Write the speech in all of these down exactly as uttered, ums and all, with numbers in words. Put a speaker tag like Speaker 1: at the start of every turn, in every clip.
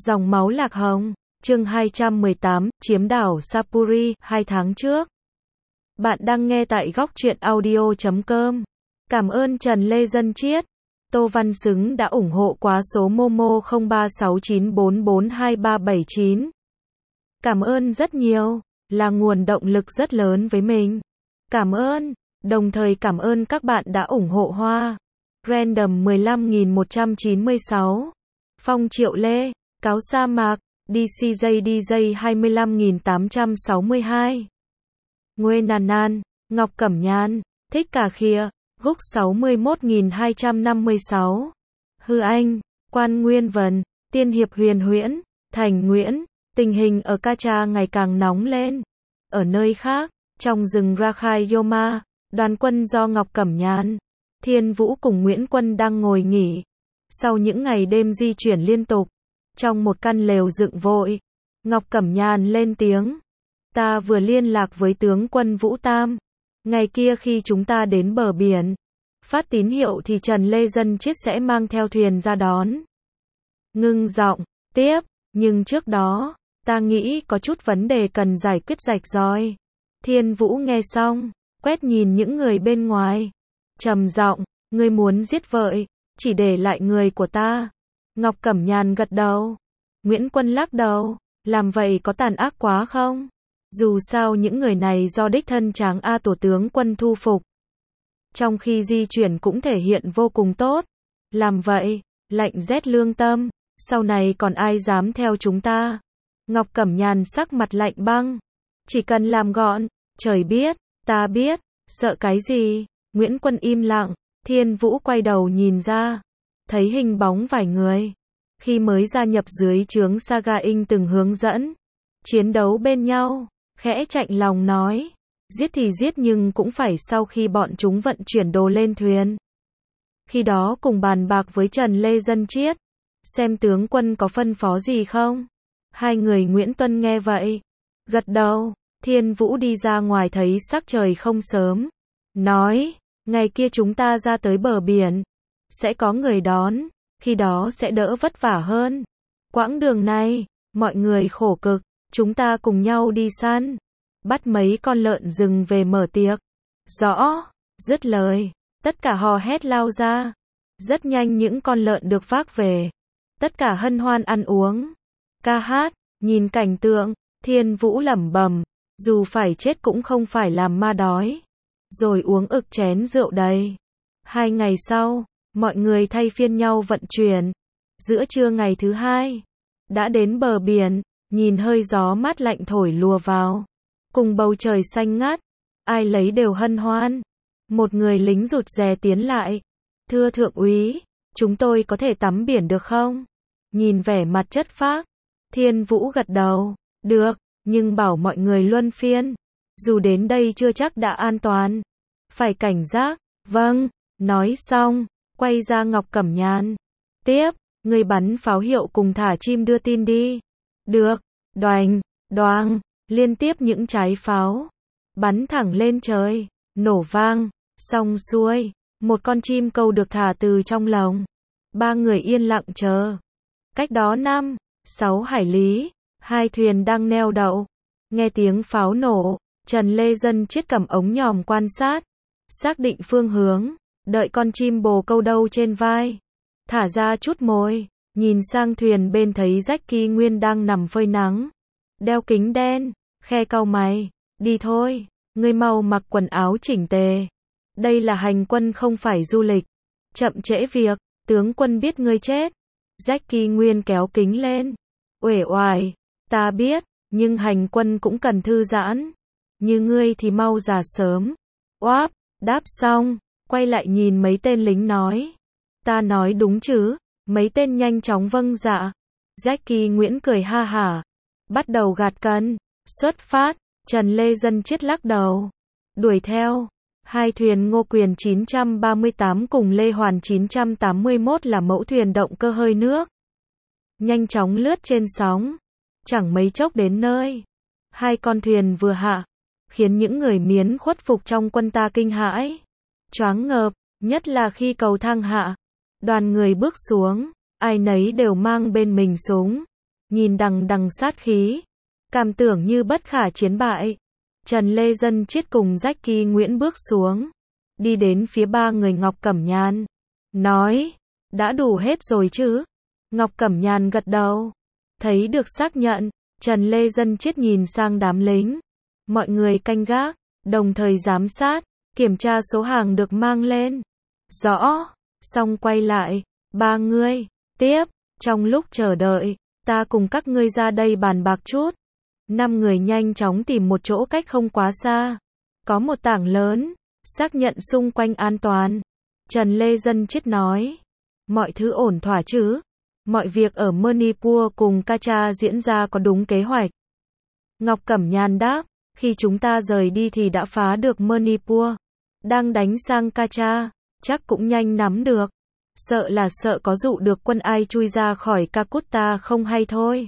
Speaker 1: Dòng máu lạc hồng, chương hai trăm mười tám, chiếm đảo Sapuri, hai tháng trước. Bạn đang nghe tại góc truyện audio chấm com. Cảm ơn Trần Lê Dân Chiết, Tô Văn Xứng đã ủng hộ quá số Momo không ba sáu chín bốn bốn hai ba bảy chín. Cảm ơn rất nhiều, là nguồn động lực rất lớn với mình. Cảm ơn, đồng thời cảm ơn các bạn đã ủng hộ Hoa. Random mười lăm nghìn một trăm chín mươi sáu. Phong Triệu Lê, Cáo Sa Mạc, đê xê gi đê gi hai mươi lăm nghìn tám trăm sáu mươi hai. Nguê Nàn Nan, Ngọc Cẩm Nhan, Thích Cà Khịa, Gúc sáu mươi mốt nghìn hai trăm năm mươi sáu. Hư Anh, Quan Nguyên Vân, Tiên Hiệp Huyền Huyễn, Thành Nguyễn. Tình hình ở Kacha ngày càng nóng lên. Ở nơi khác, trong rừng Rakhine Yoma, đoàn quân do Ngọc Cẩm Nhan, Thiên Vũ cùng Nguyễn Quân đang ngồi nghỉ. Sau những ngày đêm di chuyển liên tục, trong một căn lều dựng vội, Ngọc Cẩm Nhan lên tiếng. Ta vừa liên lạc với tướng quân Vũ Tam. Ngày kia khi chúng ta đến bờ biển, phát tín hiệu thì Trần Lê Dân Chiết sẽ mang theo thuyền ra đón. Ngưng giọng, tiếp, nhưng trước đó, ta nghĩ có chút vấn đề cần giải quyết rạch ròi. Thiên Vũ nghe xong, quét nhìn những người bên ngoài, trầm giọng, ngươi muốn giết vợ, chỉ để lại người của ta. Ngọc Cẩm Nhan gật đầu. Nguyễn Quân lắc đầu, làm vậy có tàn ác quá không? Dù sao những người này do đích thân Tráng A Tổ tướng quân thu phục. Trong khi di chuyển cũng thể hiện vô cùng tốt. Làm vậy, lạnh rét lương tâm, sau này còn ai dám theo chúng ta? Ngọc Cẩm Nhan sắc mặt lạnh băng. Chỉ cần làm gọn, trời biết, ta biết, sợ cái gì? Nguyễn Quân im lặng, Thiên Vũ quay đầu nhìn ra, thấy hình bóng vài người. Khi mới gia nhập dưới trướng Saga Inh từng hướng dẫn, chiến đấu bên nhau, khẽ chạnh lòng nói, giết thì giết nhưng cũng phải sau khi bọn chúng vận chuyển đồ lên thuyền. Khi đó cùng bàn bạc với Trần Lê Dân Chiết, xem tướng quân có phân phó gì không? Hai người Nguyễn Tuân nghe vậy, gật đầu. Thiên Vũ đi ra ngoài thấy sắc trời không sớm, nói, ngày kia chúng ta ra tới bờ biển, sẽ có người đón, khi đó sẽ đỡ vất vả hơn. Quãng đường này, mọi người khổ cực, chúng ta cùng nhau đi săn, bắt mấy con lợn rừng về mở tiệc. Rõ, dứt lời, tất cả hò hét lao ra. Rất nhanh những con lợn được vác về, tất cả hân hoan ăn uống, ca hát, nhìn cảnh tượng, Thiên Vũ lẩm bẩm, dù phải chết cũng không phải làm ma đói. Rồi uống ực chén rượu đầy. Hai ngày sau, mọi người thay phiên nhau vận chuyển. Giữa trưa ngày thứ hai, đã đến bờ biển, nhìn hơi gió mát lạnh thổi lùa vào, cùng bầu trời xanh ngát, ai lấy đều hân hoan. Một người lính rụt rè tiến lại, thưa thượng úy, chúng tôi có thể tắm biển được không? Nhìn vẻ mặt chất phác, Thiên Vũ gật đầu, được, nhưng bảo mọi người luân phiên, dù đến đây chưa chắc đã an toàn, phải cảnh giác. Vâng, nói xong, quay ra Ngọc Cẩm Nhan, tiếp, người bắn pháo hiệu cùng thả chim đưa tin đi. Được, đoành, đoàng, liên tiếp những trái pháo, bắn thẳng lên trời, nổ vang, xong xuôi, một con chim câu được thả từ trong lồng. Ba người yên lặng chờ. Cách đó năm, sáu hải lý, hai thuyền đang neo đậu. Nghe tiếng pháo nổ, Trần Lê Dân Chiết cầm ống nhòm quan sát, xác định phương hướng, đợi con chim bồ câu đâu trên vai. Thả ra chút mồi, nhìn sang thuyền bên thấy Jackie Nguyên đang nằm phơi nắng, đeo kính đen, khe cau mày, đi thôi, ngươi mau mặc quần áo chỉnh tề. Đây là hành quân không phải du lịch, chậm trễ việc, tướng quân biết ngươi chết. Jackie Nguyên kéo kính lên, uể oải, ta biết, nhưng hành quân cũng cần thư giãn, như ngươi thì mau già sớm. Oáp, đáp xong, quay lại nhìn mấy tên lính nói, ta nói đúng chứ? Mấy tên nhanh chóng vâng dạ. Jackie Nguyễn cười ha hả, bắt đầu gạt cân, xuất phát. Trần Lê Dân Chiết lắc đầu, đuổi theo. Hai thuyền Ngô Quyền chín trăm ba mươi tám cùng Lê Hoàn chín trăm tám mươi mốt là mẫu thuyền động cơ hơi nước, nhanh chóng lướt trên sóng, chẳng mấy chốc đến nơi. Hai con thuyền vừa hạ, khiến những người Miến khuất phục trong quân ta kinh hãi, choáng ngợp, nhất là khi cầu thang hạ, đoàn người bước xuống, ai nấy đều mang bên mình súng, nhìn đằng đằng sát khí, cảm tưởng như bất khả chiến bại. Trần Lê Dân Chiết cùng Jackie Nguyễn bước xuống, đi đến phía ba người Ngọc Cẩm Nhan, nói, đã đủ hết rồi chứ? Ngọc Cẩm Nhan gật đầu, thấy được xác nhận, Trần Lê Dân Chiết nhìn sang đám lính, mọi người canh gác, đồng thời giám sát, kiểm tra số hàng được mang lên. Rõ, xong quay lại, ba ngươi, tiếp, trong lúc chờ đợi, ta cùng các ngươi ra đây bàn bạc chút. Năm người nhanh chóng tìm một chỗ cách không quá xa, có một tảng lớn, xác nhận xung quanh an toàn. Trần Lê Dân Chiết nói, mọi thứ ổn thỏa chứ? Mọi việc ở Manipur cùng Kacha diễn ra có đúng kế hoạch? Ngọc Cẩm Nhan đáp, khi chúng ta rời đi thì đã phá được Manipur, đang đánh sang Kacha, chắc cũng nhanh nắm được. Sợ là sợ có dụ được quân ai chui ra khỏi Calcutta không hay thôi.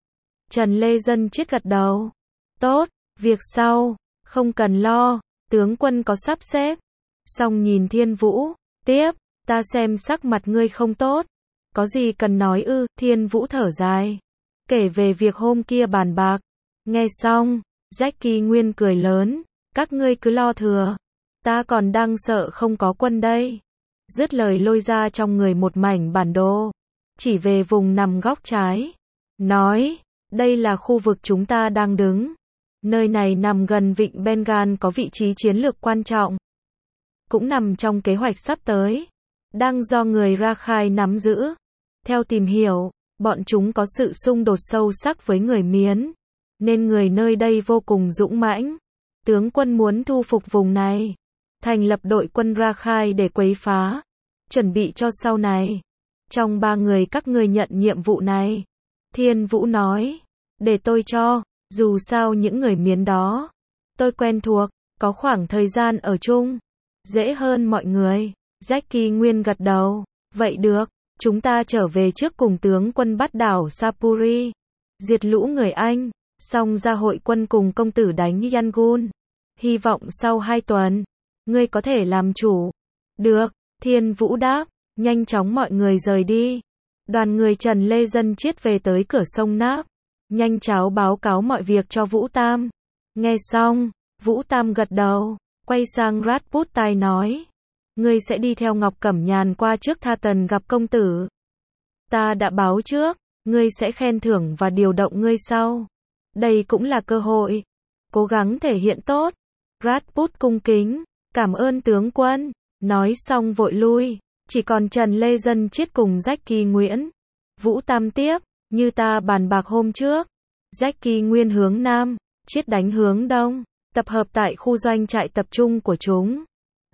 Speaker 1: Trần Lê Dân Chiết gật đầu. Tốt, việc sau, không cần lo, tướng quân có sắp xếp. Xong nhìn Thiên Vũ, tiếp, ta xem sắc mặt ngươi không tốt. Có gì cần nói ư? Thiên Vũ thở dài, kể về việc hôm kia bàn bạc. Nghe xong, Jackie Nguyên cười lớn, các ngươi cứ lo thừa, ta còn đang sợ không có quân đây. Dứt lời lôi ra trong người một mảnh bản đồ, chỉ về vùng nằm góc trái, nói, đây là khu vực chúng ta đang đứng. Nơi này nằm gần vịnh Bengal, có vị trí chiến lược quan trọng, cũng nằm trong kế hoạch sắp tới, đang do người Rakhine nắm giữ. Theo tìm hiểu, bọn chúng có sự xung đột sâu sắc với người Miến, nên người nơi đây vô cùng dũng mãnh. Tướng quân muốn thu phục vùng này, thành lập đội quân Rakhine để quấy phá, chuẩn bị cho sau này. Trong ba người các ngươi nhận nhiệm vụ này. Thiên Vũ nói, để tôi cho, dù sao những người Miến đó, tôi quen thuộc, có khoảng thời gian ở chung, dễ hơn mọi người. Jackie Nguyên gật đầu, vậy được, chúng ta trở về trước cùng tướng quân bắt đảo Sapuri, diệt lũ người Anh, xong ra hội quân cùng công tử đánh Yangon. Hy vọng sau hai tuần, ngươi có thể làm chủ. Được, Thiên Vũ đáp, nhanh chóng mọi người rời đi. Đoàn người Trần Lê Dân Chiết về tới cửa sông Náp, nhanh chóng báo cáo mọi việc cho Vũ Tam. Nghe xong, Vũ Tam gật đầu, quay sang Rajputai nói, ngươi sẽ đi theo Ngọc Cẩm Nhàn qua trước Tha Tần gặp công tử. Ta đã báo trước, ngươi sẽ khen thưởng và điều động ngươi sau. Đây cũng là cơ hội. Cố gắng thể hiện tốt. Rajput cung kính, cảm ơn tướng quân. Nói xong vội lui, chỉ còn Trần Lê Dân Chiết cùng Jackie Nguyễn. Vũ Tam tiếp, như ta bàn bạc hôm trước. Jackie Nguyên hướng Nam, Chiết đánh hướng Đông, tập hợp tại khu doanh trại tập trung của chúng.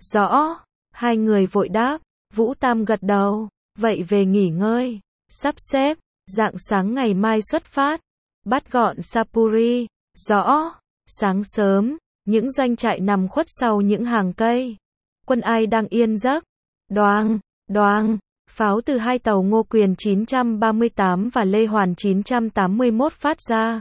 Speaker 1: Rõ, hai người vội đáp, Vũ Tam gật đầu, vậy về nghỉ ngơi, sắp xếp, rạng sáng ngày mai xuất phát, bắt gọn Sapuri. Rõ, sáng sớm, những doanh trại nằm khuất sau những hàng cây. Quân Ai đang yên giấc. Đoàng, đoàng, pháo từ hai tàu Ngô Quyền chín trăm ba mươi tám và Lê Hoàn chín trăm tám mươi mốt phát ra.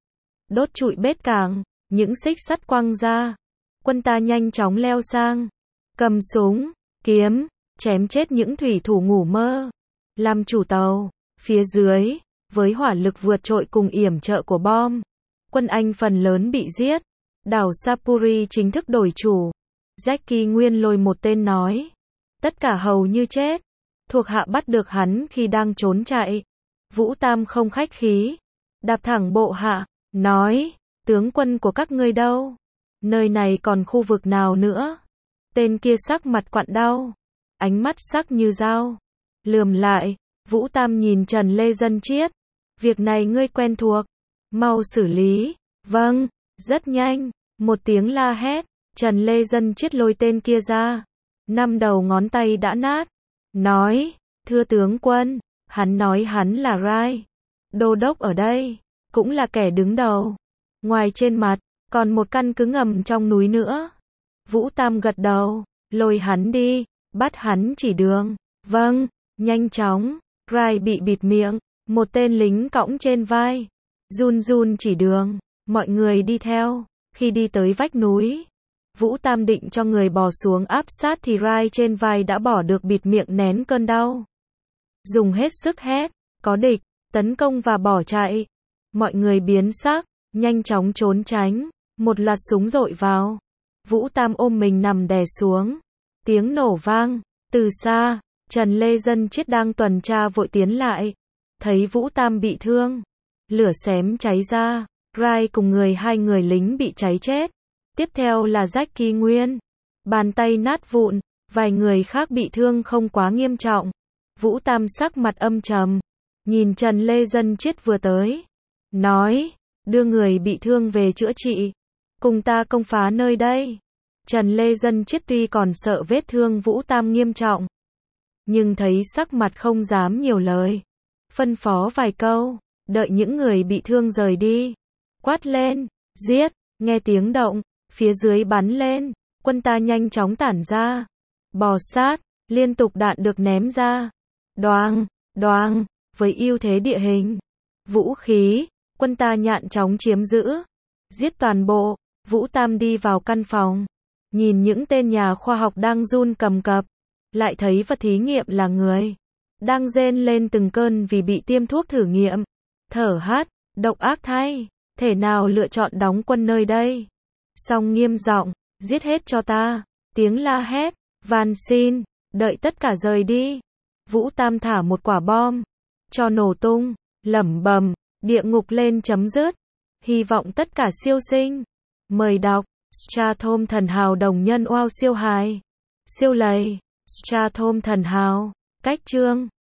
Speaker 1: Đốt trụi bết cảng, những xích sắt quăng ra. Quân ta nhanh chóng leo sang, cầm súng, kiếm, chém chết những thủy thủ ngủ mơ. Làm chủ tàu, phía dưới, với hỏa lực vượt trội cùng yểm trợ của bom, quân Anh phần lớn bị giết. Đảo Sapuri chính thức đổi chủ. Jackie Nguyên lôi một tên nói, tất cả hầu như chết. Thuộc hạ bắt được hắn khi đang trốn chạy. Vũ Tam không khách khí, đạp thẳng bộ hạ, nói, tướng quân của các ngươi đâu? Nơi này còn khu vực nào nữa? Tên kia sắc mặt quặn đau, ánh mắt sắc như dao, lườm lại. Vũ Tam nhìn Trần Lê Dân Chiết, việc này ngươi quen thuộc, mau xử lý. Vâng, rất nhanh. Một tiếng la hét, Trần Lê Dân Chiết lôi tên kia ra, năm đầu ngón tay đã nát, nói, thưa tướng quân, hắn nói hắn là Rai, đô đốc ở đây, cũng là kẻ đứng đầu. Ngoài trên mặt, còn một căn cứ ngầm trong núi nữa. Vũ Tam gật đầu, lôi hắn đi, bắt hắn chỉ đường. Vâng, nhanh chóng. Rai bị bịt miệng, một tên lính cõng trên vai, run run chỉ đường, mọi người đi theo. Khi đi tới vách núi, Vũ Tam định cho người bò xuống áp sát thì Rai trên vai đã bỏ được bịt miệng nén cơn đau. Dùng hết sức hét, có địch, tấn công và bỏ chạy. Mọi người biến sắc, nhanh chóng trốn tránh. Một loạt súng dội vào. Vũ Tam ôm mình nằm đè xuống. Tiếng nổ vang. Từ xa, Trần Lê Dân Chiết đang tuần tra vội tiến lại. Thấy Vũ Tam bị thương. Lửa xém cháy ra. Rai cùng người hai người lính bị cháy chết. Tiếp theo là Rách Kỳ Nguyên. Bàn tay nát vụn. Vài người khác bị thương không quá nghiêm trọng. Vũ Tam sắc mặt âm trầm. Nhìn Trần Lê Dân Chiết vừa tới. Nói, đưa người bị thương về chữa trị. Cùng ta công phá nơi đây. Trần Lê Dân Chiết tuy còn sợ vết thương Vũ Tam nghiêm trọng. Nhưng thấy sắc mặt không dám nhiều lời. Phân phó vài câu, đợi những người bị thương rời đi. Quát lên, giết, nghe tiếng động, phía dưới bắn lên, quân ta nhanh chóng tản ra. Bò sát, liên tục đạn được ném ra. Đoàng, đoàng, với ưu thế địa hình, vũ khí, quân ta nhạn chóng chiếm giữ. Giết toàn bộ, Vũ Tam đi vào căn phòng. Nhìn những tên nhà khoa học đang run cầm cập. Lại thấy vật thí nghiệm là người. Đang rên lên từng cơn vì bị tiêm thuốc thử nghiệm. Thở hắt, độc ác thay. Thể nào lựa chọn đóng quân nơi đây. Xong nghiêm giọng, giết hết cho ta. Tiếng la hét, van xin, đợi tất cả rời đi. Vũ Tam thả một quả bom. Cho nổ tung, lẩm bẩm, địa ngục lên chấm dứt. Hy vọng tất cả siêu sinh. Mời đọc, Strathom thần hào đồng nhân wow siêu hài. Siêu lầy, Strathom thần hào, cách chương.